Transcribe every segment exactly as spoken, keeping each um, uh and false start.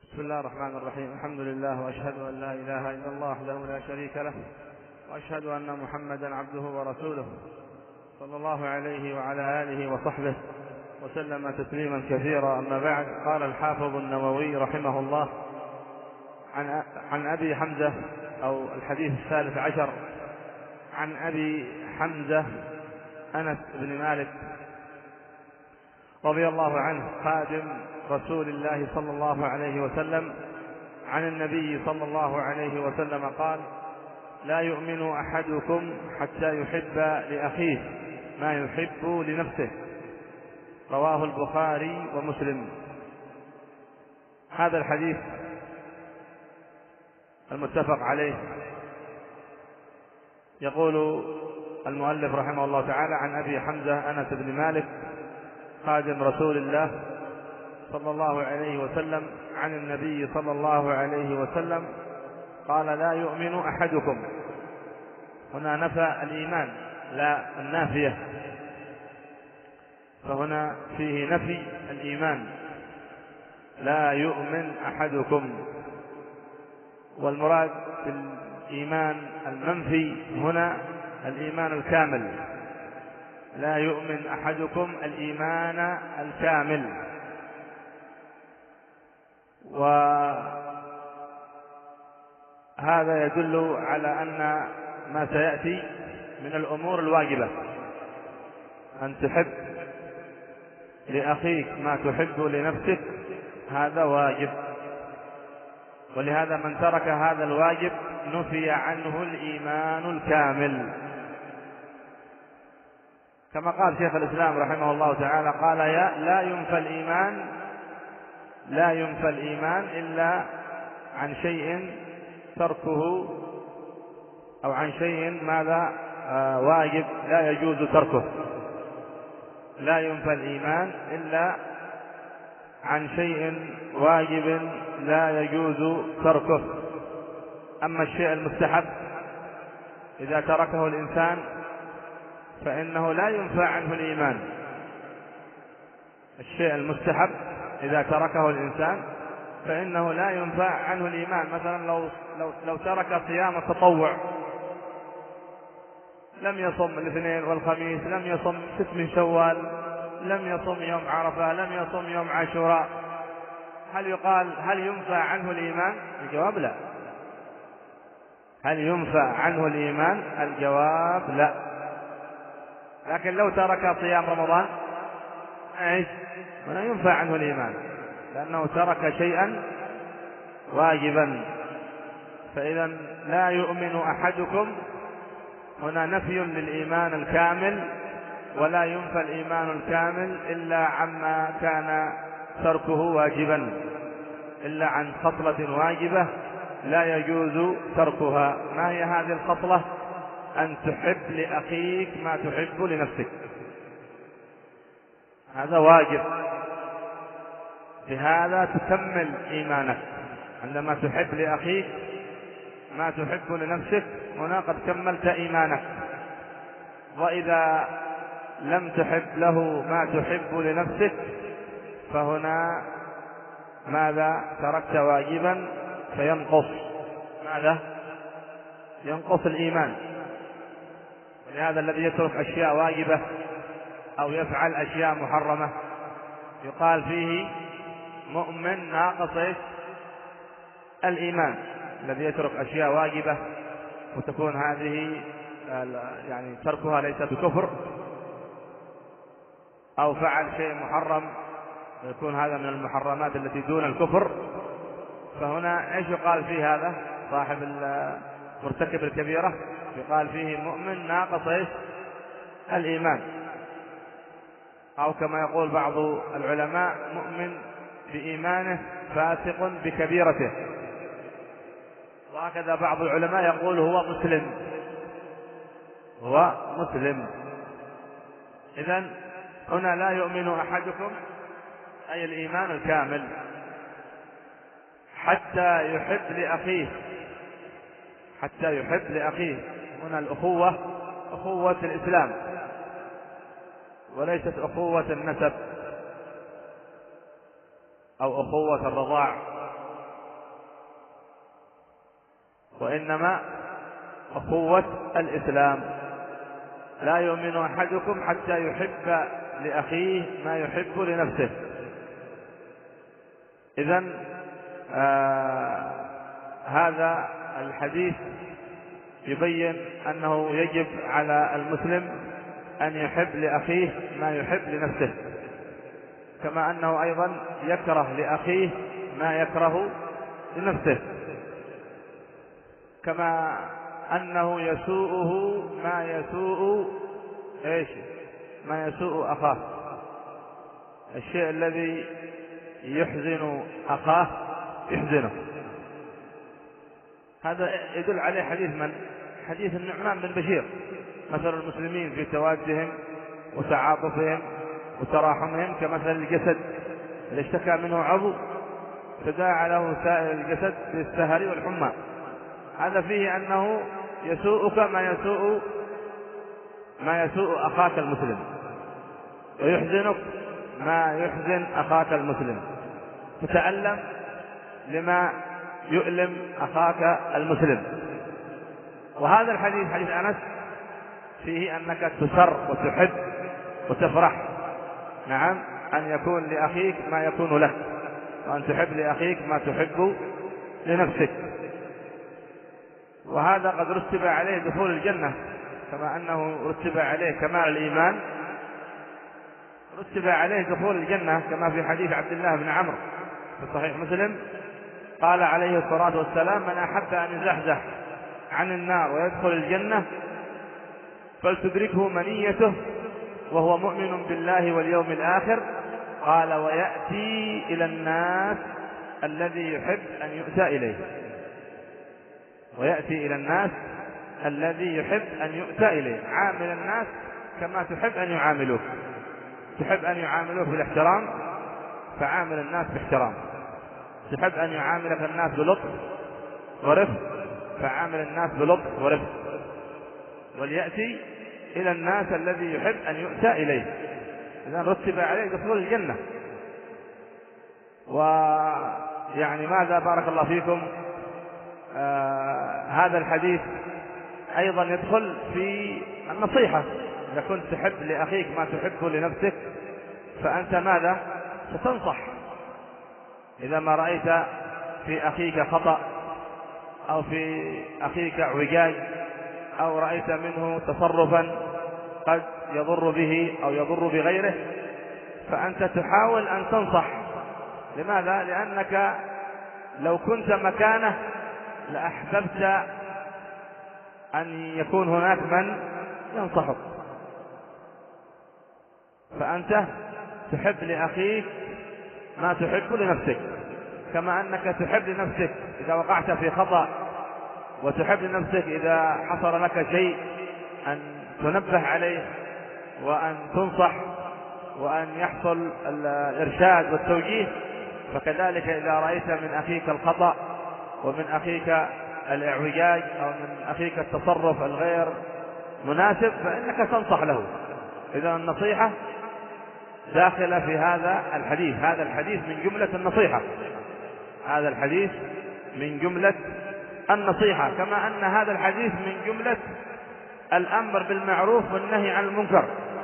بسم الله الرحمن الرحيم. الحمد لله، وأشهد أن لا إله إلا الله وحده لا شريك له، وأشهد أن محمدا عبده ورسوله صلى الله عليه وعلى آله وصحبه وسلم تسليما كثيرا. أما بعد، قال الحافظ النووي رحمه الله عن عن أبي حمزة، أو الحديث الثالث عشر، عن أبي حمزة أنس بن مالك رضي الله عنه خادم رسول الله صلى الله عليه وسلم عن النبي صلى الله عليه وسلم قال: لا يؤمن أحدكم حتى يحب لأخيه ما يحب لنفسه. رواه البخاري ومسلم. هذا الحديث المتفق عليه يقول المؤلف رحمه الله تعالى عن أبي حمزة أنس بن مالك خادم رسول الله صلى الله عليه وسلم عن النبي صلى الله عليه وسلم قال: لا يؤمن أحدكم. هنا نفى الإيمان لا النافية، فهنا فيه نفي الإيمان. لا يؤمن أحدكم، والمراد بالإيمان المنفي هنا الإيمان الكامل. لا يؤمن أحدكم الإيمان الكامل. وهذا يدل على أن ما سيأتي من الأمور الواجبة، أن تحب لأخيك ما تحب لنفسك، هذا واجب. ولهذا من ترك هذا الواجب نفي عنه الإيمان الكامل، كما قال شيخ الإسلام رحمه الله تعالى قال: يا لا ينفى الإيمان لا ينفى الإيمان إلا عن شيء تركه، أو عن شيء ماذا آه واجب لا يجوز تركه. لا ينفى الإيمان إلا عن شيء واجب لا يجوز تركه. أما الشيء المستحب إذا تركه الإنسان فإنه لا ينفى عنه الإيمان. الشيء المستحب إذا تركه الإنسان فإنه لا ينفى عنه الإيمان. مثلا لو, لو, لو ترك صيام التطوع، لم يصم الاثنين والخميس، لم يصم ست من شوال، لم يصم يوم عرفة، لم يصم يوم عاشوراء، هل يقال هل ينفى عنه الإيمان؟ الجواب لا. هل ينفى عنه الإيمان؟ الجواب لا. لكن لو ترك صيام رمضان ايش؟ ولا ينفى عنه الإيمان، لأنه ترك شيئا واجبا. فإذا لا يؤمن أحدكم هنا نفي للإيمان الكامل، ولا ينفى الإيمان الكامل إلا عما كان تركه واجبا، إلا عن خصلة واجبة لا يجوز تركها. ما هي هذه الخصلة؟ أن تحب لأخيك ما تحب لنفسك، هذا واجب. بهذا تكمل إيمانك، عندما تحب لأخيك ما تحب لنفسك هنا قد كملت إيمانك. وإذا لم تحب له ما تحب لنفسك فهنا ماذا؟ تركت واجبا فينقص ماذا؟ ينقص الإيمان. ولهذا الذي يترك أشياء واجبة أو يفعل أشياء محرمة يقال فيه مؤمن ناقص الإيمان. الذي يترك أشياء واجبة وتكون هذه يعني تركها ليس بكفر، أو فعل شيء محرم ويكون هذا من المحرمات التي دون الكفر، فهنا ايش يقال فيه؟ هذا صاحب مرتكب الكبيرة يقال فيه مؤمن ناقص ايش؟ الإيمان. أو كما يقول بعض العلماء مؤمن بإيمانه فاسق بكبيرته. وهكذا بعض العلماء يقول هو مسلم هو مسلم. إذن هنا لا يؤمن أحدكم أي الإيمان الكامل حتى يحب لأخيه. حتى يحب لأخيه هنا الأخوة أخوة الإسلام وليست أخوة النسب أو أخوة الرضاع. وإنما أخوة الإسلام. لا يؤمن أحدكم حتى يحب لأخيه ما يحب لنفسه. إذن آه هذا الحديث يبين أنه يجب على المسلم أن يحب لأخيه ما يحب لنفسه، كما أنه أيضا يكره لأخيه ما يكره لنفسه، كما أنه يسوءه ما يسوء إيش ما يسوء أخاه. الشيء الذي يحزن أخاه يحزنه. هذا يدل عليه حديث من؟ حديث النعمان بن بشير: مثل المسلمين في توادهم وتعاطفهم وتراحمهم كمثل الجسد إذا اشتكى منه عضو تداعى له سائر الجسد بالسهر والحمى. هذا فيه أنه يسوءك ما يسوء ما يسوء أخاك المسلم، ويحزنك ما يحزن أخاك المسلم، تتألم لما يؤلم أخاك المسلم. وهذا الحديث حديث أنس فيه أنك تسر وتحب وتفرح، نعم، أن يكون لأخيك ما يكون لك، وأن تحب لأخيك ما تحب لنفسك. وهذا قد رتب عليه دخول الجنة، كما أنه رتب عليه كمال الإيمان رتب عليه دخول الجنة، كما في حديث عبد الله بن عمرو في صحيح مسلم قال عليه الصلاة والسلام: من أحب أن يزحزح عن النار ويدخل الجنة فلتدركه منيته وهو مؤمن بالله واليوم الآخر. قال: ويأتي إلى الناس الذي يحب أن يؤتى إليه. ويأتي إلى الناس الذي يحب أن يؤتى إليه. عامل الناس كما تحب أن يعاملوك. تحب أن يعاملوك بالاحترام فعامل الناس باحترام. تحب أن يعاملك الناس بلطف ورفق فعامل الناس بلطف ورفق. وليأتي إلى الناس الذي يحب أن يؤتى إليه. إذن رتب عليه دخول الجنة. ويعني ماذا بارك الله فيكم، آه هذا الحديث أيضا يدخل في النصيحة. إذا كنت تحب لأخيك ما تحبه لنفسك فأنت ماذا ستنصح. إذا ما رأيت في أخيك خطأ أو في أخيك اعوجاج أو رأيت منه تصرفا قد يضر به أو يضر بغيره فأنت تحاول أن تنصح. لماذا؟ لأنك لو كنت مكانه لأحببت أن يكون هناك من ينصحك. فأنت تحب لأخيك ما تحب لنفسك، كما أنك تحب لنفسك إذا وقعت في خطأ، وتحب لنفسك إذا حصل لك شيء أن تنبه عليه وأن تنصح وأن يحصل الإرشاد والتوجيه. فكذلك إذا رأيت من أخيك الخطأ ومن أخيك الإعوجاج أو من أخيك التصرف الغير مناسب فإنك تنصح له. إذا النصيحة داخلة في هذا الحديث. هذا الحديث من جملة النصيحة. هذا الحديث من جملة النصيحة، كما أن هذا الحديث من جملة الأمر بالمعروف والنهي عن المنكر.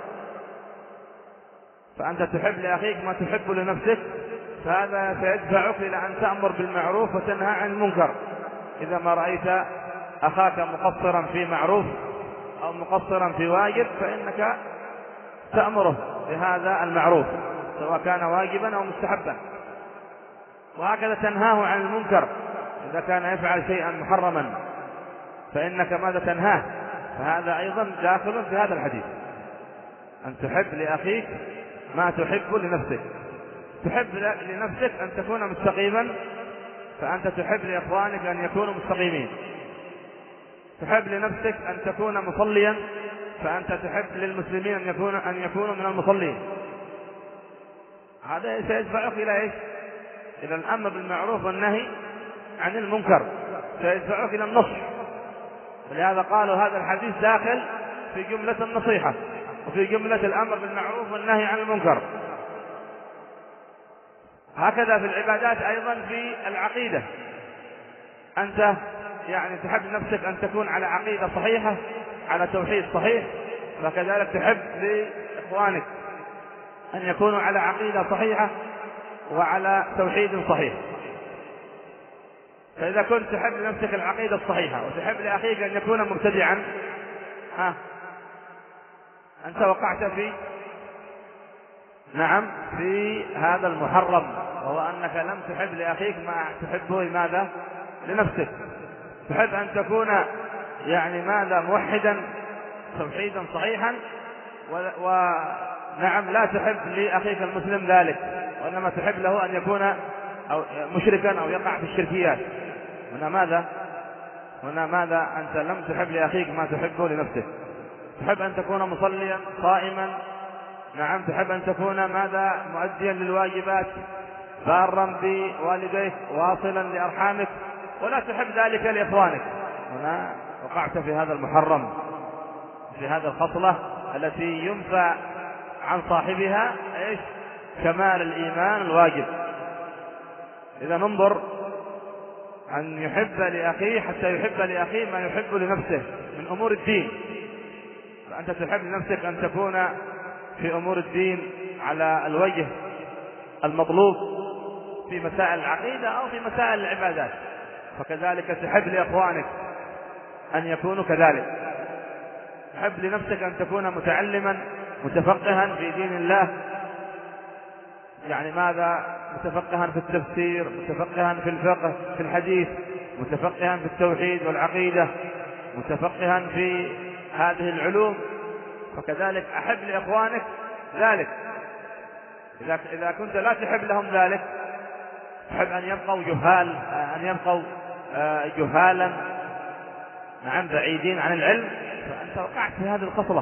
فأنت تحب لأخيك ما تحب لنفسك، فهذا سيدفعك إلى أن تأمر بالمعروف وتنهى عن المنكر. إذا ما رأيت أخاك مقصرا في معروف أو مقصرا في واجب فإنك تأمره بهذا المعروف سواء كان واجبا أو مستحبا، وهكذا تنهاه عن المنكر. إذا كان يفعل شيئا محرما فإنك ماذا تنهاه. فهذا أيضا داخل في هذا الحديث، أن تحب لأخيك ما تحب لنفسك. تحب لنفسك أن تكون مستقيما فأنت تحب لإخوانك أن يكونوا مستقيمين. تحب لنفسك أن تكون مصليا فأنت تحب للمسلمين أن يكونوا أن يكونوا من المصلين. هذا سيدفعك إلى إيش؟ إلى الأمر بالمعروف والنهي عن المنكر، سيدفعك إلى النصح. ولهذا قالوا هذا الحديث داخل في جملة النصيحة وفي جملة الأمر بالمعروف والنهي عن المنكر. هكذا في العبادات أيضا في العقيدة. أنت يعني تحب لنفسك أن تكون على عقيدة صحيحة، على توحيد صحيح، فكذلك تحب لإخوانك أن يكونوا على عقيدة صحيحة وعلى توحيد صحيح. فإذا كنت تحب لنفسك العقيدة الصحيحة وتحب لأخيك أن يكون مبتدعا، ها أنت وقعت في نعم في هذا المحرم، وهو أنك لم تحب لأخيك ما تحبه ماذا لنفسك. تحب أن تكون يعني ماذا موحدا توحيدا صحيحا، ونعم لا تحب لأخيك المسلم ذلك، وإنما تحب له أن يكون أو مشركا أو يقع في الشركيات. هنا ماذا هنا ماذا أنت لم تحب لأخيك ما تحبه لنفسك. تحب أن تكون مصليا صائما، نعم تحب أن تكون ماذا مؤديا للواجبات، بارا بوالديك، واصلا لأرحامك، ولا تحب ذلك لإخوانك. هنا وقعت في هذا المحرم، في هذا الخصلة التي ينفى عن صاحبها ايش؟ كمال الإيمان الواجب. إذا ننظر أن يحب لأخيه حتى يحب لأخيه ما يحب لنفسه من أمور الدين. فأنت تحب لنفسك أن تكون في أمور الدين على الوجه المطلوب في مسائل العقيدة أو في مسائل العبادات، فكذلك تحب لإخوانك أن يكونوا كذلك. تحب لنفسك أن تكون متعلما متفقها في دين الله، يعني ماذا متفقها في التفسير، متفقها في الفقه في الحديث، متفقها في التوحيد والعقيدة، متفقها في هذه العلوم، فكذلك أحب لإخوانك ذلك. إذا إذا كنت لا تحب لهم ذلك، تحب أن يبقوا جهال، أن يبقوا جهالا نعم بعيدين عن العلم، فأنت وقعت في هذه الخصلة.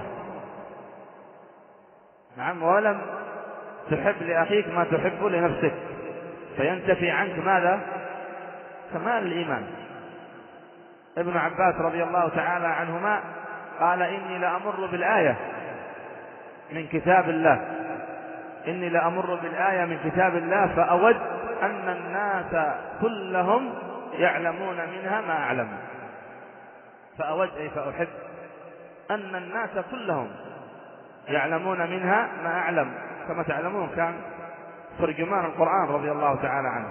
نعم ولم تحب لأخيك ما تحب لنفسك، فينتفي عنك ماذا؟ كمال الإيمان. ابن عباس رضي الله تعالى عنهما قال: إني لأمر بالآية من كتاب الله إني لأمر بالآية من كتاب الله فأود أن الناس كلهم يعلمون منها ما أعلم. فأود أي فأحب أن الناس كلهم يعلمون منها ما أعلم. كما تعلمون كان ترجمان القرآن رضي الله تعالى عنه.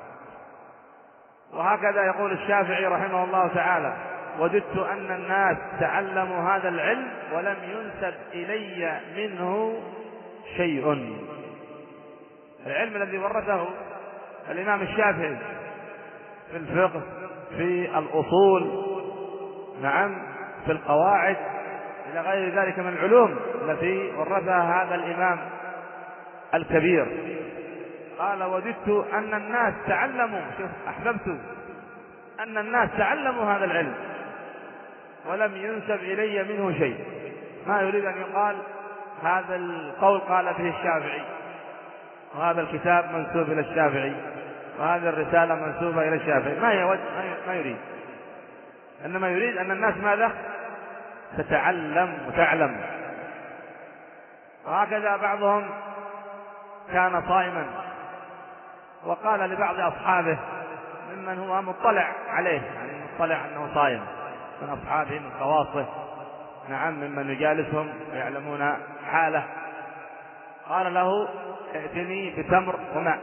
وهكذا يقول الشافعي رحمه الله تعالى: وددت أن الناس تعلموا هذا العلم ولم ينسب إلي منه شيء. العلم الذي ورثه الإمام الشافعي في الفقه، في الأصول، نعم في القواعد، إلى غير ذلك من العلوم التي ورثها هذا الإمام الكبير. قال: وددت أن الناس تعلموا، شوف أحببت أن الناس تعلموا هذا العلم ولم ينسب إلي منه شيء. ما يريد أن يقال هذا القول قال به الشافعي، وهذا الكتاب منسوب إلى الشافعي، وهذه الرسالة منسوبة إلى الشافعي. ما يود ما يريد، إنما يريد أن الناس ماذا؟ تتعلم وتعلم. وهكذا بعضهم كان صائما وقال لبعض أصحابه ممن هو مطلع عليه، يعني مطلع أنه صائم من أصحابه من خواصه، نعم ممن يجالسهم ويعلمون حاله، قال له: ائتني بتمر وماء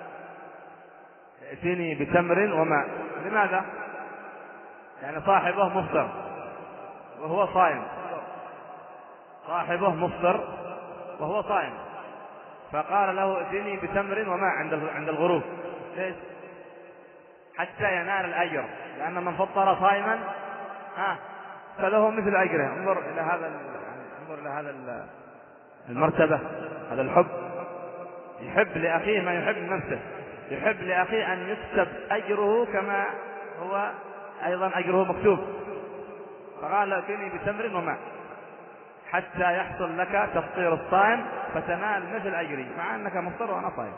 ائتني بتمر وماء. لماذا؟ يعني صاحبه مفطر وهو صائم، صاحبه مفطر وهو صائم، فقال له: ائتني بتمر وماء عند عند الغروب. ليش؟ حتى ينال الأجر، لأن من فطر صائما ها فله مثل أجره. انظر إلى هذا انظر إلى هذا المرتبة، هذا الحب. يحب لأخيه ما يحب لنفسه، يحب لأخيه أن يكتب أجره كما هو أيضا أجره مكتوب. فقال: ائتني بتمر وماء حتى يحصل لك تفطير الصائم فتنال مثل أجري، مع أنك مفطر وأنا صائم.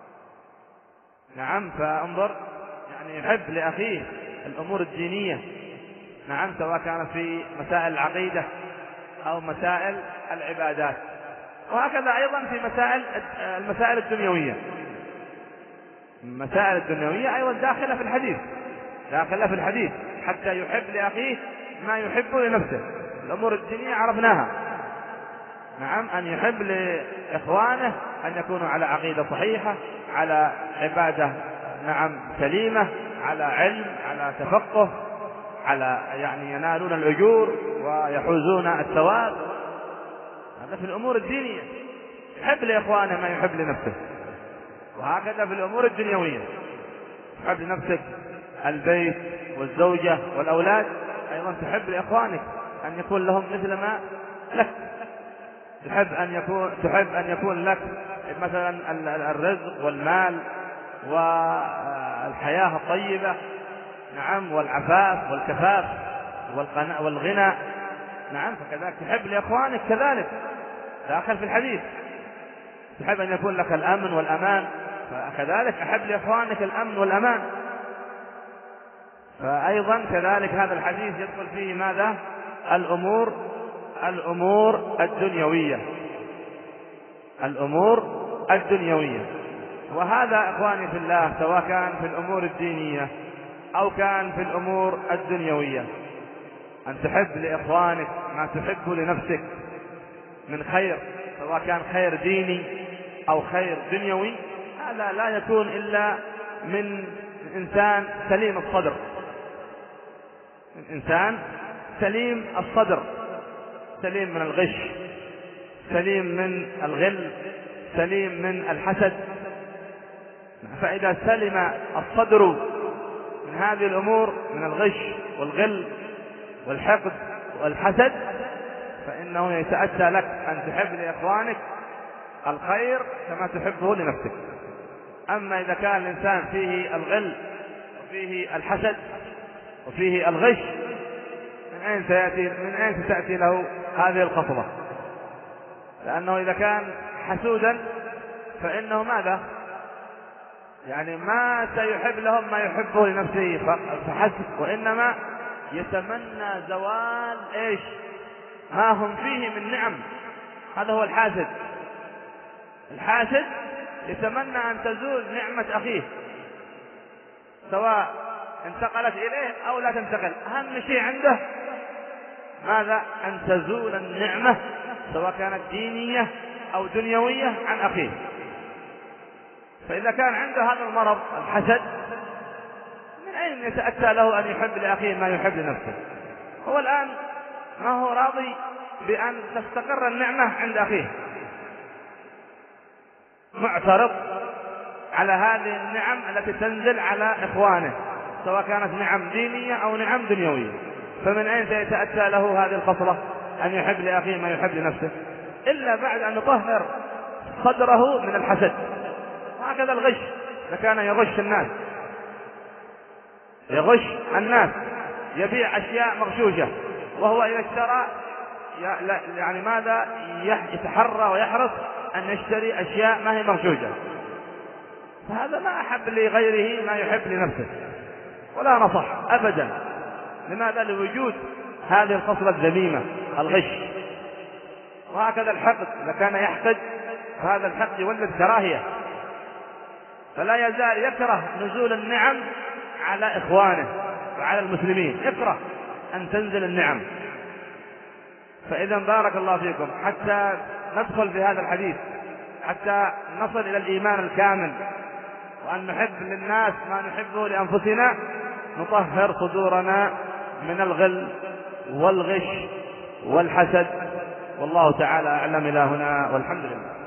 نعم، فانظر يعني يحب لأخيه الأمور الدينية، نعم سواء كان في مسائل العقيدة أو مسائل العبادات، وهكذا أيضا في مسائل المسائل الدنيوية. المسائل الدنيوية أيضا داخلة في الحديث، لا خلاف في الحديث حتى يحب لأخيه ما يحب لنفسه. الأمور الدينية عرفناها، نعم، أن يحب لإخوانه أن يكونوا على عقيدة صحيحة، على عبادة نعم سليمة، على علم، على تفقه، على يعني ينالون الأجور ويحوزون الثواب. هذا في الأمور الدينية، يحب لإخوانه ما يحب لنفسه. وهكذا في الأمور الدنيوية، تحب لنفسك البيت والزوجة والأولاد، أيضا تحب لإخوانك أن يكون لهم مثل ما لك. تحب أن يكون تحب أن يكون لك مثلا الرزق والمال والحياة الطيبة، نعم، والعفاف والكفاف والغنى، نعم، فكذلك تحب لإخوانك كذلك داخل في الحديث. تحب أن يكون لك الأمن والأمان، فكذلك أحب لإخوانك الأمن والأمان. فأيضا كذلك هذا الحديث يدخل فيه ماذا؟ الأمور الأمور الدنيوية الأمور الدنيوية. وهذا إخواني في الله سواء كان في الأمور الدينية أو كان في الأمور الدنيوية، أن تحب لإخوانك ما تحب لنفسك من خير، سواء كان خير ديني أو خير دنيوي، هذا لا يكون إلا من إنسان سليم الصدر، من إنسان سليم الصدر، سليم من الغش، سليم من الغل، سليم من الحسد. فإذا سلم الصدر من هذه الأمور، من الغش والغل والحقد والحسد، فإنه يتأتى لك أن تحب لإخوانك الخير كما تحبه لنفسك. أما إذا كان الإنسان فيه الغل وفيه الحسد وفيه الغش، من أين سيأتي من أين ستأتي له هذه الخصلة؟ لأنه إذا كان حسودا فإنه ماذا؟ يعني ما سيحب لهم ما يحبه لنفسه فحسب، وإنما يتمنى زوال إيش؟ ما هم فيه من نعم. هذا هو الحاسد. الحاسد يتمنى أن تزول نعمة أخيه، سواء انتقلت إليه أو لا تنتقل، أهم شيء عنده ماذا؟ أن تزول النعمة سواء كانت دينية أو دنيوية عن أخيه. فإذا كان عنده هذا المرض الحسد، من أين يتأتى له أن يحب لأخيه ما يحب لنفسه؟ هو الآن ما هو راضي بأن تستقر النعمة عند أخيه، معترض على هذه النعم التي تنزل على إخوانه، سواء كانت نعم دينية أو نعم دنيوية. فمن أين سيتأتى له هذه الخصلة أن يحب لأخيه ما يحب لنفسه؟ إلا بعد أن يطهر صدره من الحسد. هكذا الغش، إذا كان يغش الناس يغش الناس يبيع أشياء مغشوشة، وهو إذا اشترى يعني ماذا؟ يتحرى ويحرص أن يشتري أشياء ما هي مغشوشة، فهذا ما أحب لغيره ما يحب لنفسه، ولا نصح أبدا. لماذا؟ لوجود هذه الخصلة الذميمة الغش. وهكذا الحقد، إذا كان يحقد فهذا الحقد يولد كراهية، فلا يزال يكره نزول النعم على إخوانه وعلى المسلمين، يكره أن تنزل النعم. فإذا بارك الله فيكم، حتى ندخل في هذا الحديث، حتى نصل إلى الإيمان الكامل وأن نحب للناس ما نحبه لأنفسنا، نطهر صدورنا من الغل والغش والحسد. والله تعالى أعلم. إلى هنا والحمد لله.